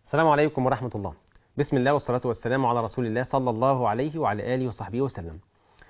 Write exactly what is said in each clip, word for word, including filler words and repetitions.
السلام عليكم ورحمة الله. بسم الله والصلاة والسلام على رسول الله صلى الله عليه وعلى آله وصحبه وسلم.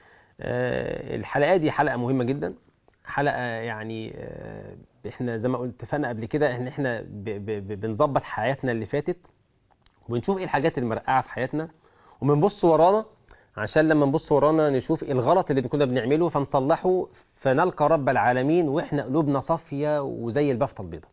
آه الحلقة دي حلقة مهمة جدا، حلقة يعني آه احنا زي ما قلت اتفقنا قبل كده ان احنا بنظبط حياتنا اللي فاتت وبنشوف ايه الحاجات المرقعة في حياتنا وبنبص ورانا عشان لما نبص ورانا نشوف الغلط اللي كنا بنعمله فنصلحه فنلقى رب العالمين واحنا قلوبنا صافية وزي البفتة البيضاء.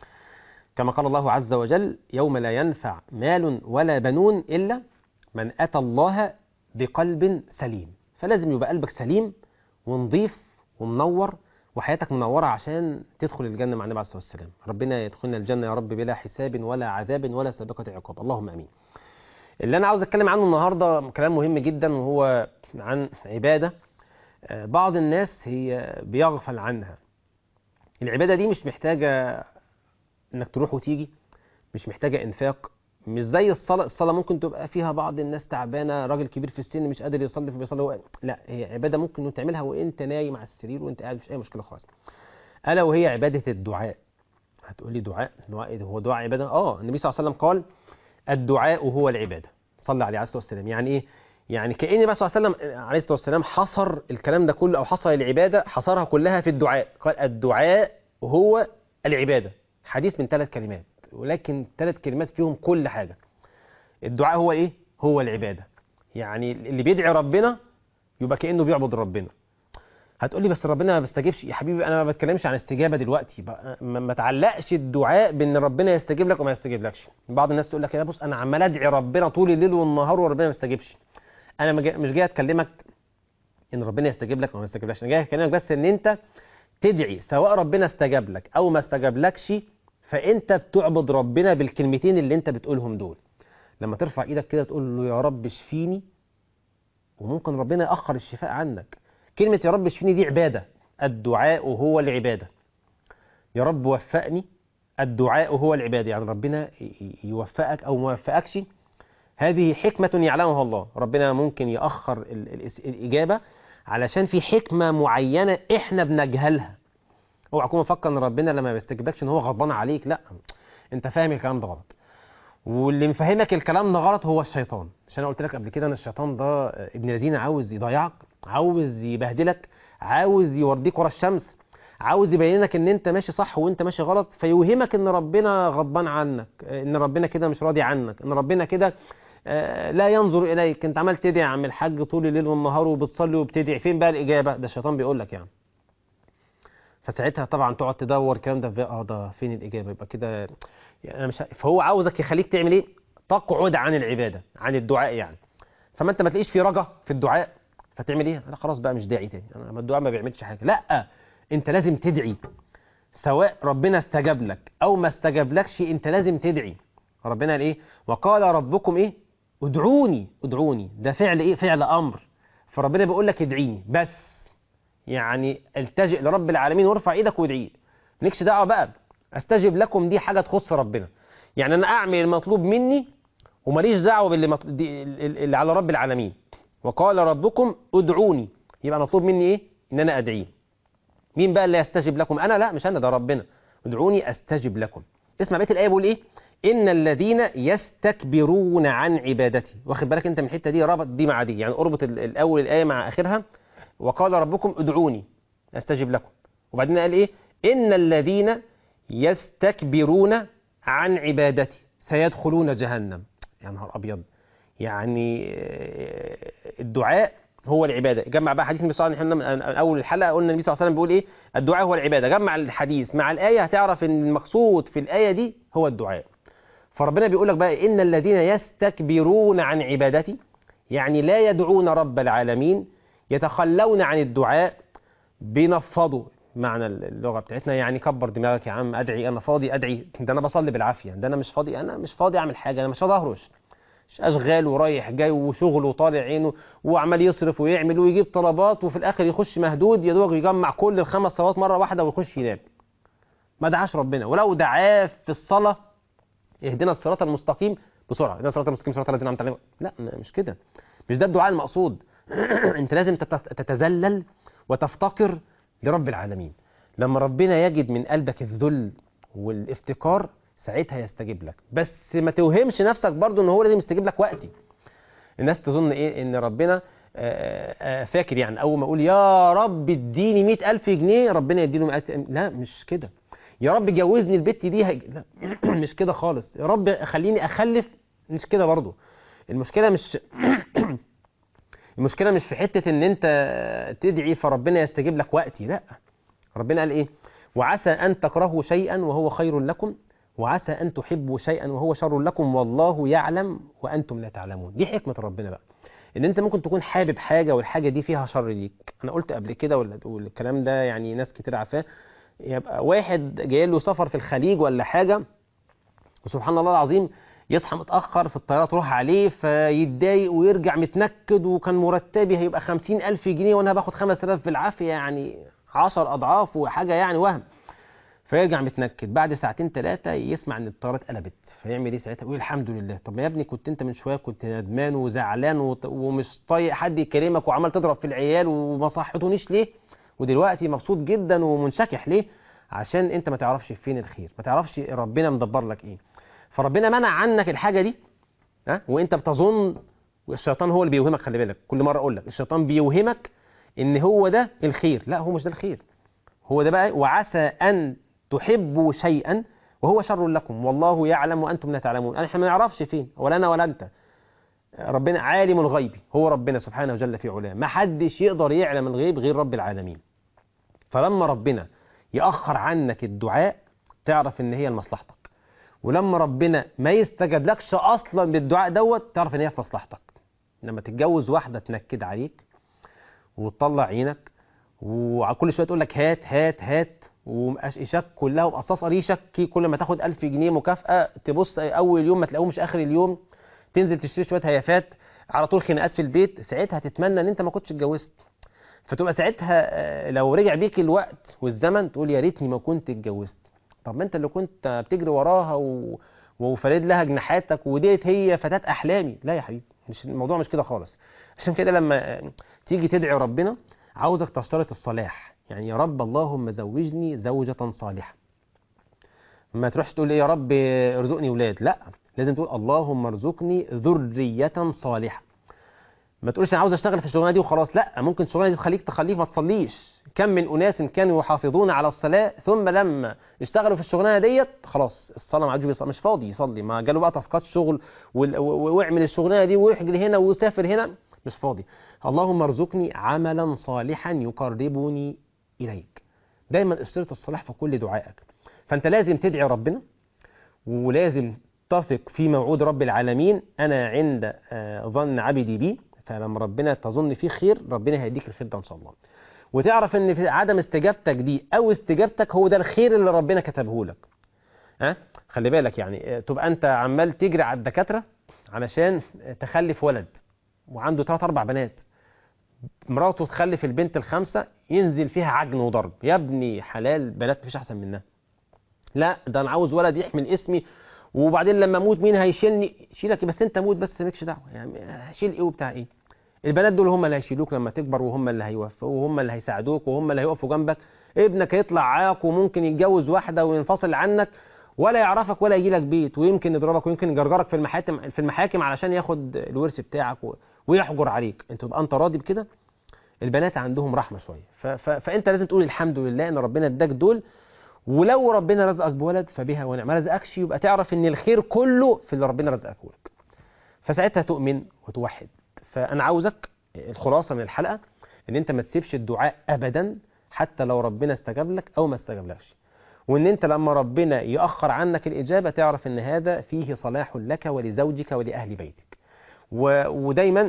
كما قال الله عز وجل: يوم لا ينفع مال ولا بنون إلا من أتى الله بقلب سليم. فلازم يبقى قلبك سليم ونضيف ومنور وحياتك منورة عشان تدخل الجنة مع النبي عليه الصلاة والسلام. ربنا يدخلنا الجنة يا رب بلا حساب ولا عذاب ولا سابقة عقاب، اللهم أمين. اللي أنا عاوز أتكلم عنه النهاردة كلام مهم جدا، وهو عن عبادة بعض الناس هي بيغفل عنها. العبادة دي مش محتاجة انك تروح وتيجي، مش محتاجة انفاق، مش زي الصلاة. الصلاة ممكن تبقى فيها بعض الناس تعبانة، راجل كبير في السن مش قادر يصلي فبيصلي هو. لا، هي عبادة ممكن تعملها وانت نايم على السرير وانت قاعد، مش اي مشكلة خالص. الا وهي عبادة الدعاء. هتقولي دعاء؟ دعاء هو دعاء عبادة؟ اه النبي صلى الله عليه وسلم قال: الدعاء هو العبادة. صلى عليه الصلاة والسلام. يعني ايه؟ يعني كأن النبي صلى الله عليه وسلم عليه الصلاة والسلام حصر الكلام ده كله، او حصر العبادة حصرها كلها في الدعاء. قال: الدعاء هو العبادة. حديث من ثلاث كلمات، ولكن ثلاث كلمات فيهم كل حاجة. الدعاء هو ايه؟ هو العبادة. يعني اللي بيدعي ربنا يبقى كأنه بيعبد ربنا. هتقولي بس ربنا ما بيستجيبش. يا حبيبي انا ما بتكلمش عن استجابة دلوقتي، ما تعلقش الدعاء بان ربنا يستجيب لك وما يستجيبلكش. بعض الناس تقول لك يا بص انا عمال ادعي ربنا طول الليل والنهار وربنا ما يستجيبش. انا مش جاي اتكلمك ان ربنا يستجيب لك وما يستجيبلكش، انا جاي اكلمك بس ان انت تدعي سواء ربنا استجاب لك او ما استجابلكش، فانت بتعبد ربنا بالكلمتين اللي انت بتقولهم دول. لما ترفع ايدك كده تقول له يا رب اشفيني، وممكن ربنا يأخر الشفاء عنك. كلمة يا رب اشفيني دي عبادة. الدعاء هو العبادة. يا رب وفقني، الدعاء هو العبادة. يعني ربنا يوفقك او ما يوفقكش، هذه حكمة يعلمها الله. ربنا ممكن يأخر الإجابة علشان في حكمة معينة احنا بنجهلها. اوعى تكون مفكر ان ربنا لما ما بيستجيبكش ان هو غضبان عليك. لا، انت فاهم الكلام ده غلط، واللي مفهمك الكلام ده غلط هو الشيطان. عشان انا قلت لك قبل كده ان الشيطان ده ابن الذين عاوز يضيعك، عاوز يبهدلك، عاوز يورديك ورا الشمس، عاوز يبين لك ان انت ماشي صح وانت ماشي غلط، فيوهمك ان ربنا غضبان عنك، ان ربنا كده مش راضي عنك، ان ربنا كده لا ينظر اليك. انت عمال تدعي يا عم الحاج طول الليل والنهار وبتصلي وبتدعي، فين بقى الاجابه؟ ده الشيطان بيقول لك يعني. فساعتها طبعا تقعد تدور الكلام ده، اه ده فين الاجابه؟ يبقى كده يعني انا مش ه... فهو عاوزك يخليك تعمل ايه؟ تقعد عن العباده، عن الدعاء يعني. فما انت ما تلاقيش في رجا في الدعاء، فتعمل ايه؟ انا خلاص بقى مش داعي تاني، انا الدعاء ما بيعملش حاجه. لا، انت لازم تدعي سواء ربنا استجاب لك او ما استجابلكش، انت لازم تدعي. ربنا قال ايه؟ وقال ربكم ايه؟ ادعوني. ادعوني ده فعل ايه؟ فعل امر. فربنا بيقول لك ادعيني بس. يعني التجئ لرب العالمين وارفع ايدك وادعيه، مالكش دعوه بقى استجب لكم، دي حاجه تخص ربنا. يعني انا اعمل المطلوب مني وماليش دعوه باللي مط... دي... اللي على رب العالمين. وقال ربكم ادعوني، يبقى مطلوب مني ايه؟ ان انا ادعيه. مين بقى اللي يستجب لكم؟ انا؟ لا، مش انا، ده ربنا. ادعوني استجب لكم. اسمع بقيه الايه بيقول ايه؟ ان الذين يستكبرون عن عبادتي. واخد بالك انت من الحته دي؟ ربط دي مع دي، يعني اربط الاول الايه مع اخرها. وقال ربكم ادعوني استجب لكم، وبعدين قال ايه؟ ان الذين يستكبرون عن عبادتي سيدخلون جهنم. يا نهار ابيض. يعني الدعاء هو العباده. جمع بقى حديث النبي صلى الله عليه وسلم من اول الحلقه، قلنا النبي صلى الله عليه وسلم بيقول ايه؟ الدعاء هو العباده. جمع الحديث مع الايه هتعرف ان المقصود في الايه دي هو الدعاء. فربنا بيقول لك بقى ان الذين يستكبرون عن عبادتي، يعني لا يدعون رب العالمين، يتخلون عن الدعاء، بينفضوا. معنى اللغه بتاعتنا يعني كبر دماغك يا عم، ادعي، انا فاضي ادعي، ده انا بصلي بالعافيه، ده انا مش فاضي، انا مش فاضي اعمل حاجه، انا مش فاضي اهرش، مش اشغال ورايح جاي وشغل وطالع عينه وعمال يصرف ويعمل ويجيب طلبات، وفي الاخر يخش مهدود يا دوب يجمع كل الخمس صلوات مره واحده ويخش ينام. ما دعاش ربنا. ولو دعاه في الصلاه اهدنا الصراط المستقيم بسرعه، اهدنا الصراط المستقيم صراط الذين انعمت عليهم، لا مش كده، مش ده الدعاء المقصود. انت لازم تتذلل وتفتقر لرب العالمين. لما ربنا يجد من قلبك الذل والافتقار ساعتها يستجيب لك. بس ما توهمش نفسك برضو ان هو لازم يستجيب لك وقتي. الناس تظن ايه ان ربنا آآ آآ فاكر يعني اول ما اقول يا رب اديني مئة ألف جنيه ربنا يديله مئة. لا مش كده. يا رب جوزني البت دي هج... لا مش كده خالص. يا رب خليني اخلف، مش كده برضو. المشكله مش المشكله مش في حته ان انت تدعي فربنا يستجيب لك وقتي. لا، ربنا قال ايه؟ وعسى ان تكرهوا شيئا وهو خير لكم، وعسى ان تحبوا شيئا وهو شر لكم، والله يعلم وانتم لا تعلمون. دي حكمه ربنا بقى، ان انت ممكن تكون حابب حاجه والحاجه دي فيها شر ليك. انا قلت قبل كده والكلام ده يعني ناس كتير عارفاه. يبقى واحد جاي له سفر في الخليج ولا حاجه، وسبحان الله العظيم يصحى متأخر في الطيارة تروح عليه فيتضايق ويرجع متنكد، وكان مرتبي هيبقى خمسين ألف جنيه وأنا باخد خمس آلاف بالعافية، يعني عشر أضعاف وحاجة يعني وهم. فيرجع متنكد بعد ساعتين ثلاثة يسمع إن الطيارة اتقلبت، فيعمل إيه ساعتها؟ يقول الحمد لله. طب يا ابني كنت أنت من شوية كنت ندمان وزعلان ومش طايق حد يكلمك وعمال تضرب في العيال وما صحتونيش ليه؟ ودلوقتي مبسوط جدا ومنشكح ليه؟ عشان أنت ما تعرفش فين الخير، ما تعرفش ربنا مدبر لك إيه. فربنا منع عنك الحاجه دي، ها، وانت بتظن، والشيطان هو اللي بيوهمك. خلي بالك، كل مره اقول لك الشيطان بيوهمك ان هو ده الخير. لا، هو مش ده الخير. هو ده بقى وعسى ان تحبوا شيئا وهو شر لكم والله يعلم وانتم لا تعلمون. احنا ما نعرفش فين، ولا انا ولا انت. ربنا عالم الغيب، هو ربنا سبحانه وجل في علاه. ما حدش يقدر يعلم الغيب غير رب العالمين. فلما ربنا يأخر عنك الدعاء تعرف ان هي لمصلحتك، ولما ربنا ما يستجاب لكش اصلا بالدعاء دوت تعرف ان هي في مصلحتك. لما تتجوز واحده تنكد عليك وتطلع عينك وكل شويه تقول لك هات هات هات، ومقشقشك كلها ومقصصه ريشك، كل ما تاخد ألف جنيه مكافاه تبص اول يوم ما تلاقوه مش اخر اليوم، تنزل تشتري شويه هيافات، على طول خناقات في البيت. ساعتها تتمنى ان انت ما كنتش اتجوزت. فتبقى ساعتها لو رجع بيك الوقت والزمن تقول يا ريتني ما كنت اتجوزت. طب ما انت اللي كنت بتجري وراها و... وفرد لها جناحاتك وديت هي فتاة احلامي. لا يا حبيبي، مش الموضوع مش كده خالص. عشان كده لما تيجي تدعي ربنا عاوزك تشترط الصلاح. يعني يا رب اللهم زوجني زوجة صالحة. ما تروحش تقول يا رب ارزقني ولاد، لا، لازم تقول اللهم ارزقني ذرية صالحة. ما تقولش انا عاوز اشتغل في الشغلانه دي وخلاص. لا، ممكن الشغلانه دي تخليك تخليك ما تصليش. كم من اناس كانوا يحافظون على الصلاه ثم لما اشتغلوا في الشغلانه ديت خلاص الصلاه ما عادش بيصلي، مش فاضي يصلي، ما جاله بقى تاسكات شغل واعمل الشغلانه دي واحجل هنا وسافر هنا، مش فاضي. اللهم ارزقني عملا صالحا يقربني اليك. دايما اشترط الصلاح في كل دعائك. فانت لازم تدعي ربنا، ولازم تثق في موعود رب العالمين. انا عند ظن عبدي بي، فلما ربنا تظن فيه خير ربنا هيديك الخير ده ان شاء الله. وتعرف ان في عدم استجابتك دي او استجابتك هو ده الخير اللي ربنا كتبه لك. ها، خلي بالك يعني تبقى انت عمال تجري على الدكاتره علشان تخلف ولد وعنده ثلاث اربع بنات، مراته تخلف البنت الخامسه ينزل فيها عجن وضرب. يا ابني حلال، بنات مفيش احسن منها. لا، ده انا عاوز ولد يحمل اسمي، وبعدين لما اموت مين هيشيلني؟ شيلك بس انت موت بس، مالكش دعوه. يعني هشيل ايه وبتاع ايه؟ البنات دول هم اللي هيشيلوك لما تكبر، وهم اللي هيوفقوا، وهم اللي هيساعدوك، وهم اللي هيقفوا جنبك. ابنك هيطلع عاق وممكن يتجوز واحده وينفصل عنك ولا يعرفك ولا يجي لك بيت، ويمكن يضربك ويمكن يجرجرك في المحاكم في المحاكم علشان ياخد الورث بتاعك ويحجر عليك. انت تبقى انت راضي بكده؟ البنات عندهم رحمه شويه. ف... ف... فانت لازم تقول الحمد لله ان ربنا اداك دول، ولو ربنا رزقك بولد فبها ونعم، ما رزقكش يبقى تعرف ان الخير كله في اللي ربنا رزقك لك. فساعتها تؤمن وتوحد. فانا عاوزك الخلاصه من الحلقه ان انت ما تسيبش الدعاء ابدا حتى لو ربنا استجاب لك او ما استجابلكش، وان انت لما ربنا يأخر عنك الاجابه تعرف ان هذا فيه صلاح لك ولزوجك ولاهل بيتك. و... ودايما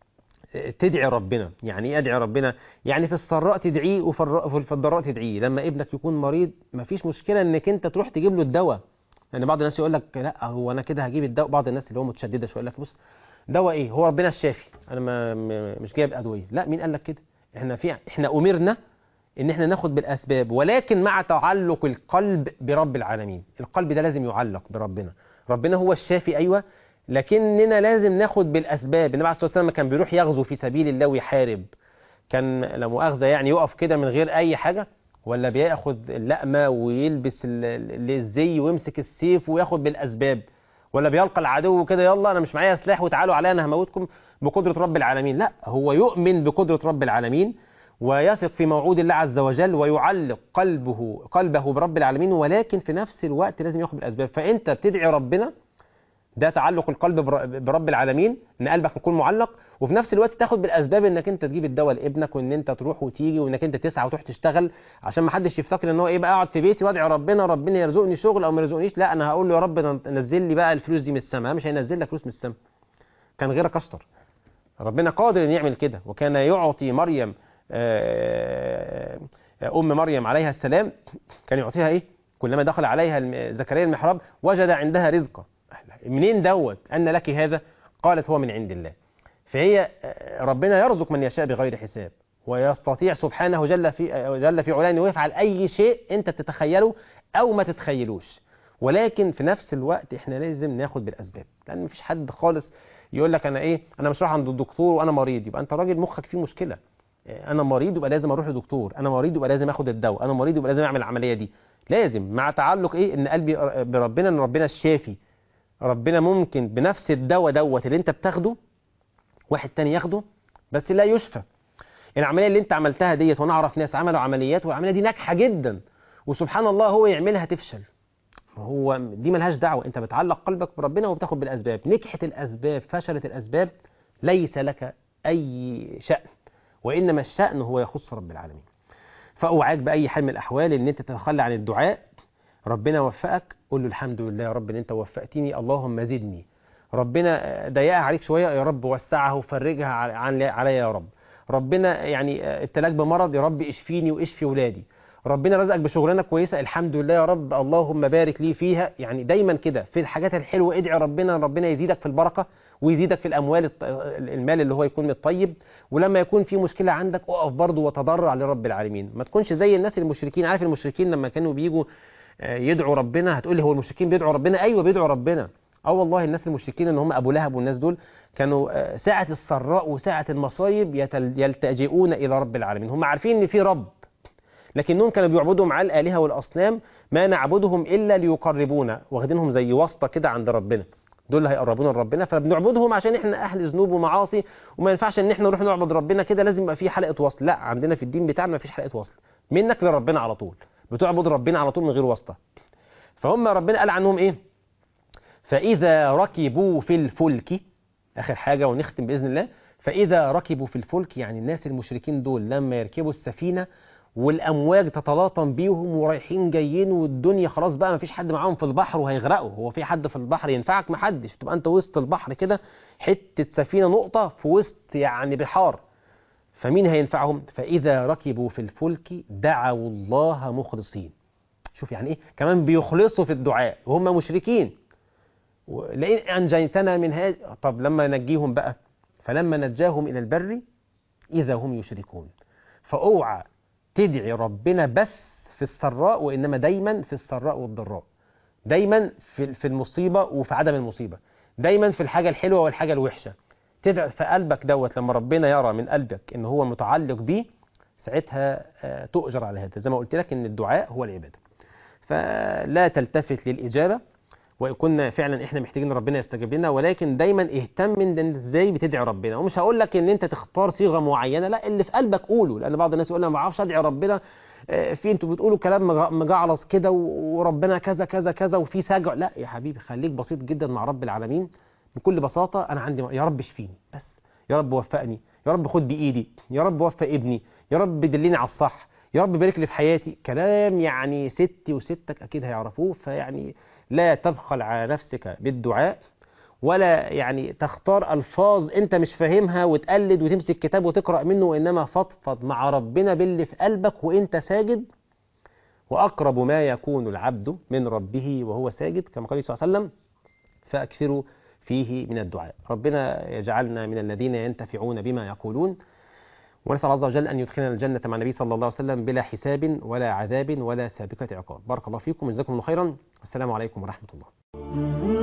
تدعي ربنا. يعني ايه ادعي ربنا؟ يعني في السراء تدعيه وفي الضراء تدعيه. لما ابنك يكون مريض مفيش مشكله انك انت تروح تجيب له الدواء. يعني بعض الناس يقول لك لا هو انا كده هجيب الدواء، بعض الناس اللي هو متشدده شويه يقول لك بص دواء ايه؟ هو ربنا الشافي، انا ما مش جايب ادويه. لا، مين قال لك كده؟ احنا في احنا امرنا ان احنا ناخد بالاسباب، ولكن مع تعلق القلب برب العالمين. القلب ده لازم يعلق بربنا. ربنا هو الشافي ايوه، لكننا لازم ناخد بالاسباب. النبي عليه الصلاه والسلام كان بيروح يغزو في سبيل الله ويحارب، كان لا مؤاخذه يعني يقف كده من غير اي حاجه ولا بياخد اللقمة ويلبس الزي ويمسك السيف وياخد بالأسباب، ولا بيلقى العدو كده يلا أنا مش معايا سلاح وتعالوا عليا أنا هموتكم بقدرة رب العالمين. لا، هو يؤمن بقدرة رب العالمين ويثق في موعود الله عز وجل ويعلق قلبه قلبه برب العالمين، ولكن في نفس الوقت لازم ياخد بالأسباب. فأنت بتدعي ربنا، ده تعلق القلب برب العالمين، ان قلبك يكون معلق، وفي نفس الوقت تاخد بالاسباب انك انت تجيب الدواء لابنك، وان انت تروح وتيجي، وانك انت تسعى وتروح تشتغل، عشان ما حدش يفتكر ان هو ايه بقى اقعد في بيتي وادعي ربنا ربنا يرزقني شغل او ما يرزقنيش. لا، انا هقول له يا رب نزل لي بقى الفلوس دي من السماء. مش هينزل لك فلوس من السماء، كان غيرك اشطر. ربنا قادر ان يعمل كده، وكان يعطي مريم ام مريم عليها السلام، كان يعطيها ايه؟ كلما دخل عليها زكريا المحراب وجد عندها رزقا. منين دوت أن لك هذا؟ قالت هو من عند الله. فهي ربنا يرزق من يشاء بغير حساب، ويستطيع سبحانه جل في جل في علاه أنه يفعل أي شيء أنت تتخيله أو ما تتخيلوش. ولكن في نفس الوقت إحنا لازم ناخد بالأسباب، لأن مفيش حد خالص يقول لك أنا إيه أنا مش رايح عند الدكتور وأنا مريض يبقى أنت راجل مخك فيه مشكلة. أنا مريض يبقى لازم أروح لدكتور، أنا مريض يبقى لازم أخد الدواء، أنا مريض يبقى لازم أعمل العملية دي. لازم مع تعلق إيه إن قلبي بربنا، إن ربنا الشافي. ربنا ممكن بنفس الدواء دوت اللي انت بتاخده واحد تاني ياخده بس لا يشفى. العمليه اللي انت عملتها ديت، وانا اعرف ناس عملوا عمليات والعمليه دي ناجحه جدا، وسبحان الله هو يعملها تفشل. هو دي ملهاش دعوه، انت بتعلق قلبك بربنا وبتاخد بالاسباب. نجحت الاسباب فشلت الاسباب، ليس لك اي شأن، وانما الشأن هو يخص رب العالمين. فاوعاك باي حال من الاحوال ان انت تتخلى عن الدعاء. ربنا وفقك، قول له الحمد لله يا رب ان انت وفقتني، اللهم زدني. ربنا ضيقها عليك شويه، يا رب وسعها وفرجها عليا يا رب. ربنا يعني ابتلاك بمرض، يا رب اشفيني واشفي ولادي. ربنا رزقك بشغلانه كويسه، الحمد لله يا رب اللهم بارك لي فيها. يعني دايما كده في الحاجات الحلوه ادعي ربنا، ربنا يزيدك في البركه ويزيدك في الاموال، المال اللي هو يكون الطيب. ولما يكون في مشكله عندك اقف برضه وتضرع لرب العالمين، ما تكونش زي الناس المشركين. عارف المشركين لما كانوا بيجوا يدعوا ربنا، هتقول لي هو المشركين بيدعوا ربنا؟ ايوه بيدعوا ربنا. اه والله الناس المشركين ان هم ابو لهب والناس دول كانوا ساعه السراء وساعه المصايب يلتجئون الى رب العالمين. هم عارفين ان في رب، لكنهم كانوا بيعبدوا مع الالهه والاصنام، ما نعبدهم الا ليقربونا، واخدينهم زي واسطه كده عند ربنا، دول اللي هيقربونا لربنا، فبنعبدهم عشان احنا اهل ذنوب ومعاصي، وما ينفعش ان احنا نروح نعبد ربنا كده، لازم يبقى في حلقه وصل. لا، عندنا في الدين بتاعنا ما فيش حلقه وصل، منك لربنا على طول، بتعبد ربنا على طول من غير واسطه. فهم ربنا قال عنهم ايه؟ فاذا ركبوا في الفلك، اخر حاجه ونختم باذن الله، فاذا ركبوا في الفلك يعني الناس المشركين دول لما يركبوا السفينه والامواج تتلاطم بيهم ورايحين جايين والدنيا خلاص بقى ما فيش حد معاهم في البحر وهيغرقوا، هو في حد في البحر ينفعك؟ ما حدش، تبقى انت وسط البحر كده حته سفينه نقطه في وسط يعني بحار، فمين هينفعهم؟ فاذا ركبوا في الفلك دعوا الله مخلصين. شوف يعني ايه كمان بيخلصوا في الدعاء وهم مشركين. لئن انجيتنا من هذا، طب لما نجيهم بقى، فلما نجاهم الى البر اذا هم يشركون. فاوعى تدعي ربنا بس في السراء، وانما دايما في السراء والضراء، دايما في في المصيبه وفي عدم المصيبه، دايما في الحاجه الحلوه والحاجه الوحشه. تدعي في قلبك دوت، لما ربنا يرى من قلبك ان هو متعلق بيه ساعتها تؤجر على هذا. زي ما قلت لك ان الدعاء هو العباده، فلا تلتفت للاجابه، وكنا فعلا احنا محتاجين ربنا يستجيب لنا، ولكن دايما اهتم ان ازاي بتدعي ربنا. ومش هقول لك ان انت تختار صيغه معينه، لا، اللي في قلبك قوله، لان بعض الناس يقول انا ما بعرفش ادعي ربنا، في انتوا بتقولوا كلام مجعلص كده وربنا كذا كذا كذا وفي سجع. لا يا حبيبي، خليك بسيط جدا مع رب العالمين بكل بساطه. انا عندي يا رب اشفيني بس، يا رب وفقني، يا رب خد بايدي، يا رب وفق ابني، يا رب دلني على الصح، يا رب بارك لي في حياتي. كلام يعني ستي وستك اكيد هيعرفوه. فيعني لا تبخل على نفسك بالدعاء، ولا يعني تختار ألفاظ أنت مش فاهمها وتقلد وتمسك كتاب وتقرأ منه، وإنما فضفض مع ربنا باللي في قلبك وإنت ساجد. وأقرب ما يكون العبد من ربه وهو ساجد، كما قال صلى الله عليه وسلم فأكثروا فيه من الدعاء. ربنا يجعلنا من الذين ينتفعون بما يقولون، ونسأل الله عز وجل أن يدخلنا الجنة مع النبي صلى الله عليه وسلم بلا حساب ولا عذاب ولا سابقة عقاب. بارك الله فيكم وجزاكم الله خيرا، والسلام عليكم ورحمة الله.